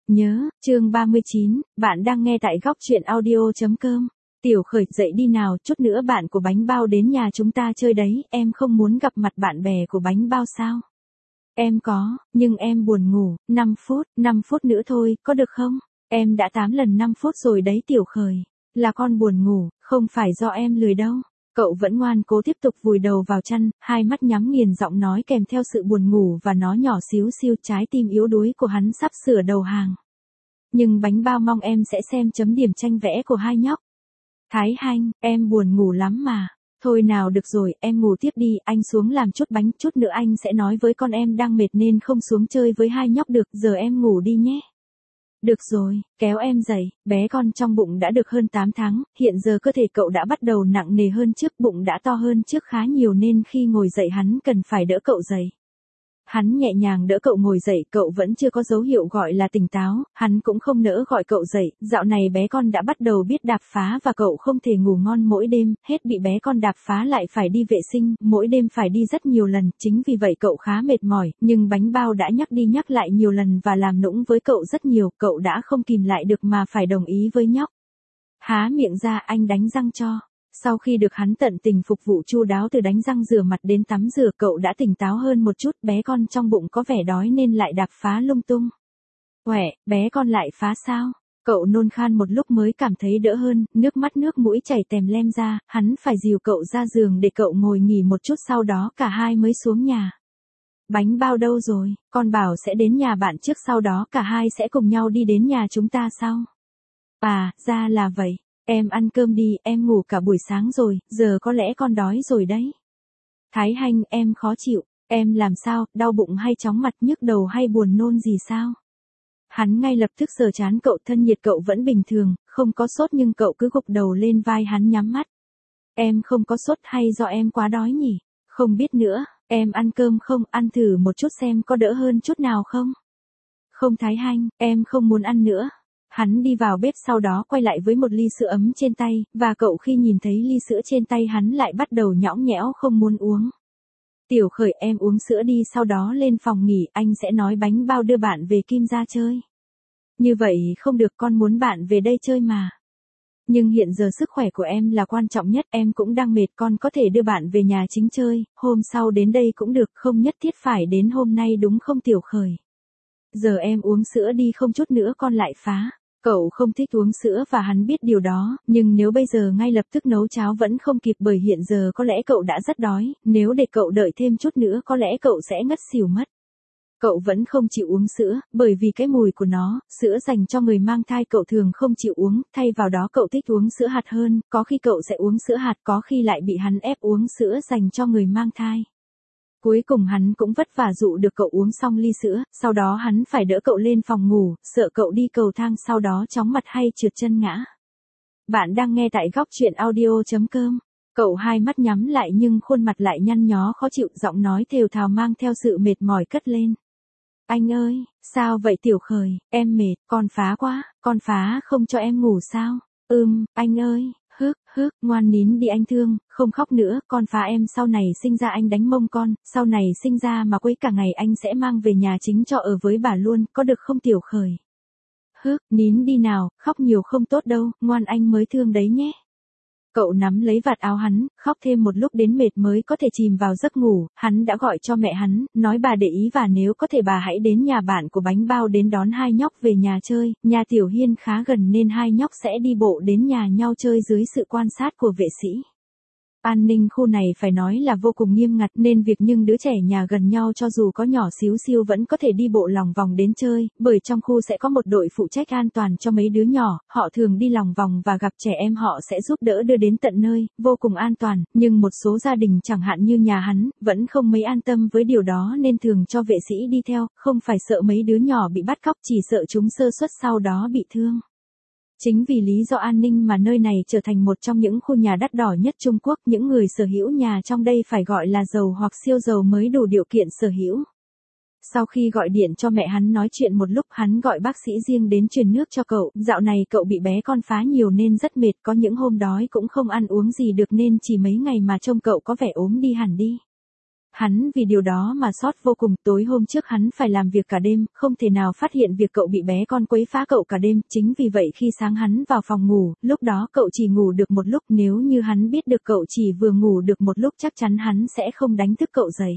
Nhớ, chương 39, bạn đang nghe tại góc truyện audio.com. Tiểu Khởi, dậy đi nào, chút nữa bạn của bánh bao đến nhà chúng ta chơi đấy, em không muốn gặp mặt bạn bè của bánh bao sao? Em có, nhưng em buồn ngủ, 5 phút nữa thôi, có được không? Em đã 8 lần 5 phút rồi đấy Tiểu Khởi. Là con buồn ngủ, không phải do em lười đâu. Cậu vẫn ngoan cố tiếp tục vùi đầu vào chăn, hai mắt nhắm nghiền, giọng nói kèm theo sự buồn ngủ và nó nhỏ xíu xiu, trái tim yếu đuối của hắn sắp sửa đầu hàng. Nhưng bánh bao mong em sẽ xem chấm điểm tranh vẽ của hai nhóc. Thái Hanh, em buồn ngủ lắm mà. Thôi nào được rồi, em ngủ tiếp đi, anh xuống làm chút bánh, chút nữa anh sẽ nói với con em đang mệt nên không xuống chơi với hai nhóc được, giờ em ngủ đi nhé. Được rồi, kéo em dậy, bé con trong bụng đã được hơn 8 tháng, hiện giờ cơ thể cậu đã bắt đầu nặng nề hơn trước, bụng đã to hơn trước khá nhiều nên khi ngồi dậy hắn cần phải đỡ cậu dậy. Hắn nhẹ nhàng đỡ cậu ngồi dậy, cậu vẫn chưa có dấu hiệu gọi là tỉnh táo, hắn cũng không nỡ gọi cậu dậy, dạo này bé con đã bắt đầu biết đạp phá và cậu không thể ngủ ngon mỗi đêm, hết bị bé con đạp phá lại phải đi vệ sinh, mỗi đêm phải đi rất nhiều lần, chính vì vậy cậu khá mệt mỏi, nhưng bánh bao đã nhắc đi nhắc lại nhiều lần và làm nũng với cậu rất nhiều, cậu đã không kìm lại được mà phải đồng ý với nhóc. Há miệng ra, anh đánh răng cho. Sau khi được hắn tận tình phục vụ chu đáo từ đánh răng rửa mặt đến tắm rửa, cậu đã tỉnh táo hơn một chút, bé con trong bụng có vẻ đói nên lại đạp phá lung tung. Uể, bé con lại phá sao? Cậu nôn khan một lúc mới cảm thấy đỡ hơn, nước mắt nước mũi chảy tèm lem ra, hắn phải dìu cậu ra giường để cậu ngồi nghỉ một chút, sau đó cả hai mới xuống nhà. Bánh bao đâu rồi, con bảo sẽ đến nhà bạn trước, sau đó cả hai sẽ cùng nhau đi đến nhà chúng ta sau. À, ra là vậy. Em ăn cơm đi, em ngủ cả buổi sáng rồi, giờ có lẽ con đói rồi đấy. Thái Hanh, em khó chịu, em làm sao, đau bụng hay chóng mặt, nhức đầu hay buồn nôn gì sao? Hắn ngay lập tức sờ trán cậu, thân nhiệt cậu vẫn bình thường, không có sốt nhưng cậu cứ gục đầu lên vai hắn nhắm mắt. Em không có sốt hay do em quá đói nhỉ? Không biết nữa, em ăn cơm không, ăn thử một chút xem có đỡ hơn chút nào không? Không Thái Hanh, em không muốn ăn nữa. Hắn đi vào bếp, sau đó quay lại với một ly sữa ấm trên tay, và cậu khi nhìn thấy ly sữa trên tay hắn lại bắt đầu nhõng nhẽo không muốn uống. Tiểu Khởi, em uống sữa đi, sau đó lên phòng nghỉ, anh sẽ nói bánh bao đưa bạn về Kim ra chơi. Như vậy không được, con muốn bạn về đây chơi mà. Nhưng hiện giờ sức khỏe của em là quan trọng nhất, em cũng đang mệt, con có thể đưa bạn về nhà chính chơi, hôm sau đến đây cũng được, không nhất thiết phải đến hôm nay đúng không Tiểu Khởi? Giờ em uống sữa đi, không chút nữa con lại phá. Cậu không thích uống sữa và hắn biết điều đó, nhưng nếu bây giờ ngay lập tức nấu cháo vẫn không kịp, bởi hiện giờ có lẽ cậu đã rất đói, nếu để cậu đợi thêm chút nữa có lẽ cậu sẽ ngất xỉu mất. Cậu vẫn không chịu uống sữa, bởi vì cái mùi của nó, sữa dành cho người mang thai cậu thường không chịu uống, thay vào đó cậu thích uống sữa hạt hơn, có khi cậu sẽ uống sữa hạt, có khi lại bị hắn ép uống sữa dành cho người mang thai. Cuối cùng hắn cũng vất vả dụ được cậu uống xong ly sữa, sau đó hắn phải đỡ cậu lên phòng ngủ, sợ cậu đi cầu thang sau đó chóng mặt hay trượt chân ngã. Bạn đang nghe tại góc truyện audio.com. Cậu hai mắt nhắm lại nhưng khuôn mặt lại nhăn nhó khó chịu, giọng nói thều thào mang theo sự mệt mỏi cất lên. Anh ơi, sao vậy Tiểu Khởi, em mệt, con phá quá, con phá không cho em ngủ sao? Anh ơi. Ngoan nín đi anh thương, không khóc nữa, con phá em, sau này sinh ra anh đánh mông con, sau này sinh ra mà quấy cả ngày anh sẽ mang về nhà chính cho ở với bà luôn, có được không Tiểu Khởi? Nín đi nào, khóc nhiều không tốt đâu, ngoan anh mới thương đấy nhé. Cậu nắm lấy vạt áo hắn, khóc thêm một lúc đến mệt mới có thể chìm vào giấc ngủ, hắn đã gọi cho mẹ hắn, nói bà để ý và nếu có thể bà hãy đến nhà bạn của bánh bao đến đón hai nhóc về nhà chơi, nhà Tiểu Hiên khá gần nên hai nhóc sẽ đi bộ đến nhà nhau chơi dưới sự quan sát của vệ sĩ. An ninh khu này phải nói là vô cùng nghiêm ngặt nên việc những đứa trẻ nhà gần nhau cho dù có nhỏ xíu xiu vẫn có thể đi bộ lòng vòng đến chơi, bởi trong khu sẽ có một đội phụ trách an toàn cho mấy đứa nhỏ, họ thường đi lòng vòng và gặp trẻ em họ sẽ giúp đỡ đưa đến tận nơi, vô cùng an toàn, nhưng một số gia đình chẳng hạn như nhà hắn, vẫn không mấy an tâm với điều đó nên thường cho vệ sĩ đi theo, không phải sợ mấy đứa nhỏ bị bắt cóc, chỉ sợ chúng sơ suất sau đó bị thương. Chính vì lý do an ninh mà nơi này trở thành một trong những khu nhà đắt đỏ nhất Trung Quốc, những người sở hữu nhà trong đây phải gọi là giàu hoặc siêu giàu mới đủ điều kiện sở hữu. Sau khi gọi điện cho mẹ hắn nói chuyện một lúc, hắn gọi bác sĩ riêng đến truyền nước cho cậu, dạo này cậu bị bé con phá nhiều nên rất mệt, có những hôm đói cũng không ăn uống gì được nên chỉ mấy ngày mà trông cậu có vẻ ốm đi hẳn đi. Hắn vì điều đó mà sót vô cùng, tối hôm trước hắn phải làm việc cả đêm, không thể nào phát hiện việc cậu bị bé con quấy phá cậu cả đêm, chính vì vậy khi sáng hắn vào phòng ngủ, lúc đó cậu chỉ ngủ được một lúc, nếu như hắn biết được cậu chỉ vừa ngủ được một lúc chắc chắn hắn sẽ không đánh thức cậu dậy.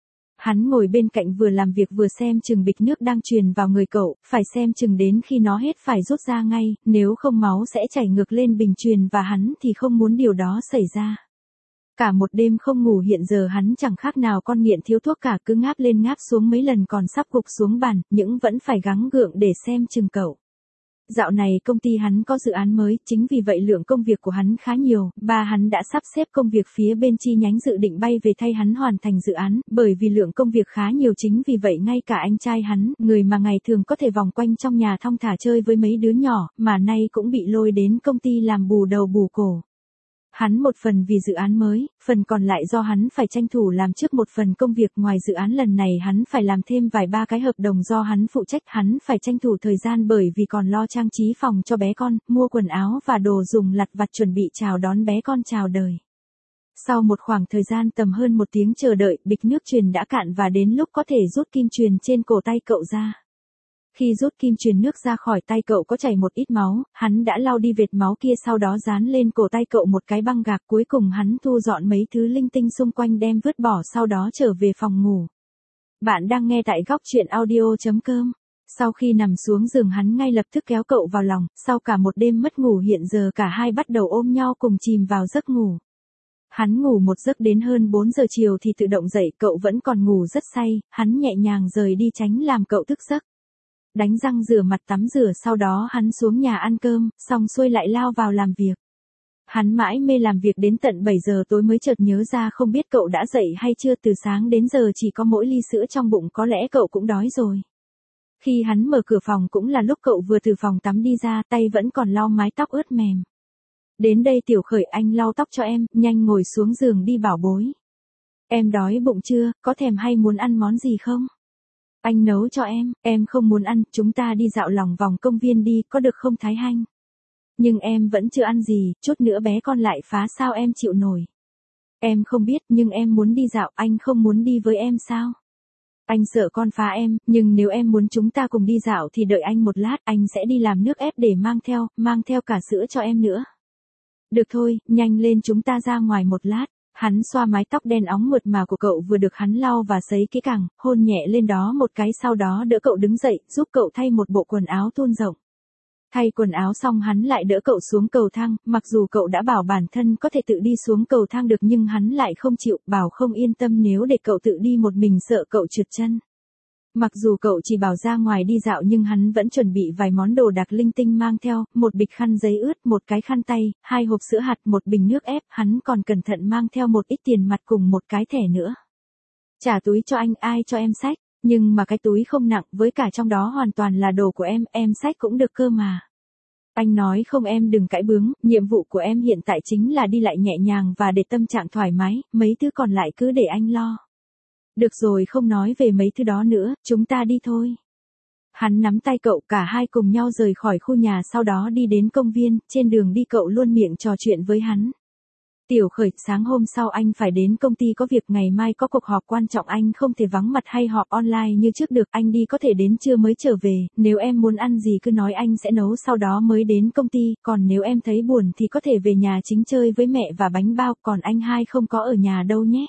Hắn ngồi bên cạnh vừa làm việc vừa xem chừng bịch nước đang truyền vào người cậu, phải xem chừng đến khi nó hết phải rút ra ngay, nếu không máu sẽ chảy ngược lên bình truyền và hắn thì không muốn điều đó xảy ra. Cả một đêm không ngủ, hiện giờ hắn chẳng khác nào con nghiện thiếu thuốc cả, cứ ngáp lên ngáp xuống mấy lần còn sắp gục xuống bàn, nhưng vẫn phải gắng gượng để xem chừng cậu. Dạo này công ty hắn có dự án mới, chính vì vậy lượng công việc của hắn khá nhiều, ba hắn đã sắp xếp công việc phía bên chi nhánh dự định bay về thay hắn hoàn thành dự án, bởi vì lượng công việc khá nhiều chính vì vậy ngay cả anh trai hắn, người mà ngày thường có thể vòng quanh trong nhà thong thả chơi với mấy đứa nhỏ, mà nay cũng bị lôi đến công ty làm bù đầu bù cổ. Hắn một phần vì dự án mới, phần còn lại do hắn phải tranh thủ làm trước một phần công việc. Ngoài dự án lần này hắn phải làm thêm vài ba cái hợp đồng do hắn phụ trách, hắn phải tranh thủ thời gian bởi vì còn lo trang trí phòng cho bé con, mua quần áo và đồ dùng lặt vặt chuẩn bị chào đón bé con chào đời. Sau một khoảng thời gian tầm hơn một tiếng chờ đợi, bịch nước truyền đã cạn và đến lúc có thể rút kim truyền trên cổ tay cậu ra. Khi rút kim truyền nước ra khỏi tay cậu có chảy một ít máu, hắn đã lau đi vệt máu kia sau đó dán lên cổ tay cậu một cái băng gạc, cuối cùng hắn thu dọn mấy thứ linh tinh xung quanh đem vứt bỏ sau đó trở về phòng ngủ. Bạn đang nghe tại góc truyện audio.com. Sau khi nằm xuống giường hắn ngay lập tức kéo cậu vào lòng, sau cả một đêm mất ngủ hiện giờ cả hai bắt đầu ôm nhau cùng chìm vào giấc ngủ. Hắn ngủ một giấc đến hơn 4 giờ chiều thì tự động dậy, cậu vẫn còn ngủ rất say, hắn nhẹ nhàng rời đi tránh làm cậu thức giấc. Đánh răng rửa mặt tắm rửa sau đó hắn xuống nhà ăn cơm, xong xuôi lại lao vào làm việc. Hắn mãi mê làm việc đến tận 7 giờ tối mới chợt nhớ ra không biết cậu đã dậy hay chưa, từ sáng đến giờ chỉ có mỗi ly sữa trong bụng, có lẽ cậu cũng đói rồi. Khi hắn mở cửa phòng cũng là lúc cậu vừa từ phòng tắm đi ra, tay vẫn còn lau mái tóc ướt mềm. Đến đây Tiểu Khởi, anh lau tóc cho em, nhanh ngồi xuống giường đi bảo bối. Em đói bụng chưa, có thèm hay muốn ăn món gì không? Anh nấu cho em không muốn ăn, chúng ta đi dạo lòng vòng công viên đi, có được không Thái Hanh? Nhưng em vẫn chưa ăn gì, chút nữa bé con lại phá sao em chịu nổi. Em không biết, nhưng em muốn đi dạo, anh không muốn đi với em sao? Anh sợ con phá em, nhưng nếu em muốn chúng ta cùng đi dạo thì đợi anh một lát, anh sẽ đi làm nước ép để mang theo cả sữa cho em nữa. Được thôi, nhanh lên chúng ta ra ngoài một lát. Hắn xoa mái tóc đen óng mượt mà của cậu vừa được hắn lau và sấy kỹ càng, hôn nhẹ lên đó một cái sau đó đỡ cậu đứng dậy, giúp cậu thay một bộ quần áo thun rộng. Thay quần áo xong hắn lại đỡ cậu xuống cầu thang, mặc dù cậu đã bảo bản thân có thể tự đi xuống cầu thang được nhưng hắn lại không chịu, bảo không yên tâm nếu để cậu tự đi một mình sợ cậu trượt chân. Mặc dù cậu chỉ bảo ra ngoài đi dạo nhưng hắn vẫn chuẩn bị vài món đồ đạc linh tinh mang theo, một bịch khăn giấy ướt, một cái khăn tay, 2 hộp sữa hạt, một bình nước ép, hắn còn cẩn thận mang theo một ít tiền mặt cùng một cái thẻ nữa. Trả túi cho anh, ai cho em xách, nhưng mà cái túi không nặng, với cả trong đó hoàn toàn là đồ của em xách cũng được cơ mà. Anh nói không, em đừng cãi bướng, nhiệm vụ của em hiện tại chính là đi lại nhẹ nhàng và để tâm trạng thoải mái, mấy thứ còn lại cứ để anh lo. Được rồi, không nói về mấy thứ đó nữa, chúng ta đi thôi. Hắn nắm tay cậu, cả hai cùng nhau rời khỏi khu nhà sau đó đi đến công viên, trên đường đi cậu luôn miệng trò chuyện với hắn. Tiểu Khởi, sáng hôm sau anh phải đến công ty có việc, ngày mai có cuộc họp quan trọng, anh không thể vắng mặt hay họp online như trước được, anh đi có thể đến trưa mới trở về, nếu em muốn ăn gì cứ nói anh sẽ nấu sau đó mới đến công ty, còn nếu em thấy buồn thì có thể về nhà chính chơi với mẹ và bánh bao, còn anh hai không có ở nhà đâu nhé.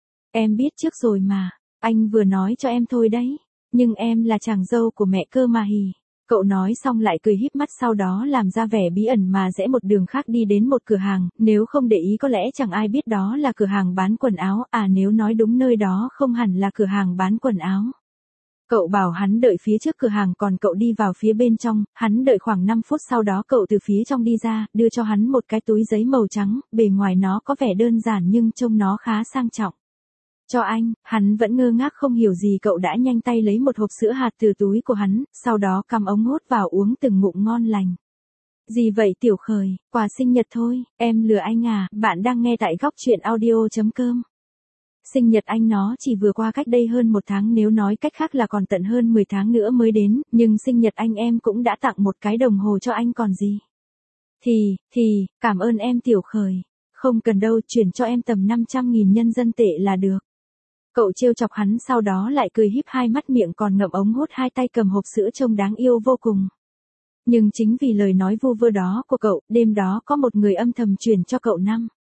Em biết trước rồi mà, anh vừa nói cho em thôi đấy, nhưng em là chàng dâu của mẹ cơ mà hì. Cậu nói xong lại cười híp mắt sau đó làm ra vẻ bí ẩn mà rẽ một đường khác đi đến một cửa hàng, nếu không để ý có lẽ chẳng ai biết đó là cửa hàng bán quần áo, nếu nói đúng nơi đó không hẳn là cửa hàng bán quần áo. Cậu bảo hắn đợi phía trước cửa hàng còn cậu đi vào phía bên trong, hắn đợi khoảng 5 phút sau đó cậu từ phía trong đi ra, đưa cho hắn một cái túi giấy màu trắng, bề ngoài nó có vẻ đơn giản nhưng trông nó khá sang trọng. Cho anh, hắn vẫn ngơ ngác không hiểu gì, cậu đã nhanh tay lấy một hộp sữa hạt từ túi của hắn, sau đó cắm ống hút vào uống từng ngụm ngon lành. Gì vậy Tiểu Khởi, quà sinh nhật thôi, em lừa anh à, bạn đang nghe tại góc truyện audio.com. Sinh nhật anh nó chỉ vừa qua cách đây hơn 1 tháng, nếu nói cách khác là còn tận hơn 10 tháng nữa mới đến, nhưng sinh nhật anh em cũng đã tặng một cái đồng hồ cho anh còn gì. Thì, cảm ơn em Tiểu Khởi, không cần đâu, chuyển cho em tầm 500.000 nhân dân tệ là được. Cậu trêu chọc hắn sau đó lại cười híp hai mắt, miệng còn ngậm ống hút, hai tay cầm hộp sữa trông đáng yêu vô cùng. Nhưng chính vì lời nói vu vơ đó của cậu, đêm đó có một người âm thầm chuyển cho cậu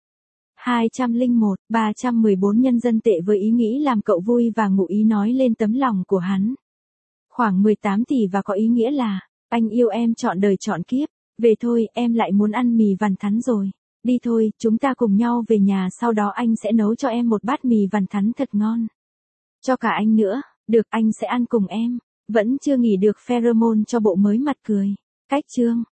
314 nhân dân tệ với ý nghĩ làm cậu vui và ngụ ý nói lên tấm lòng của hắn. Khoảng 18 tỷ và có ý nghĩa là, anh yêu em trọn đời trọn kiếp. Về thôi, em lại muốn ăn mì vằn thắn rồi. Đi thôi, chúng ta cùng nhau về nhà, sau đó anh sẽ nấu cho em một bát mì vằn thắn thật ngon. Cho cả anh nữa, được, anh sẽ ăn cùng em. Vẫn chưa nghỉ được pheromone cho bộ mới mặt cười. Cách chương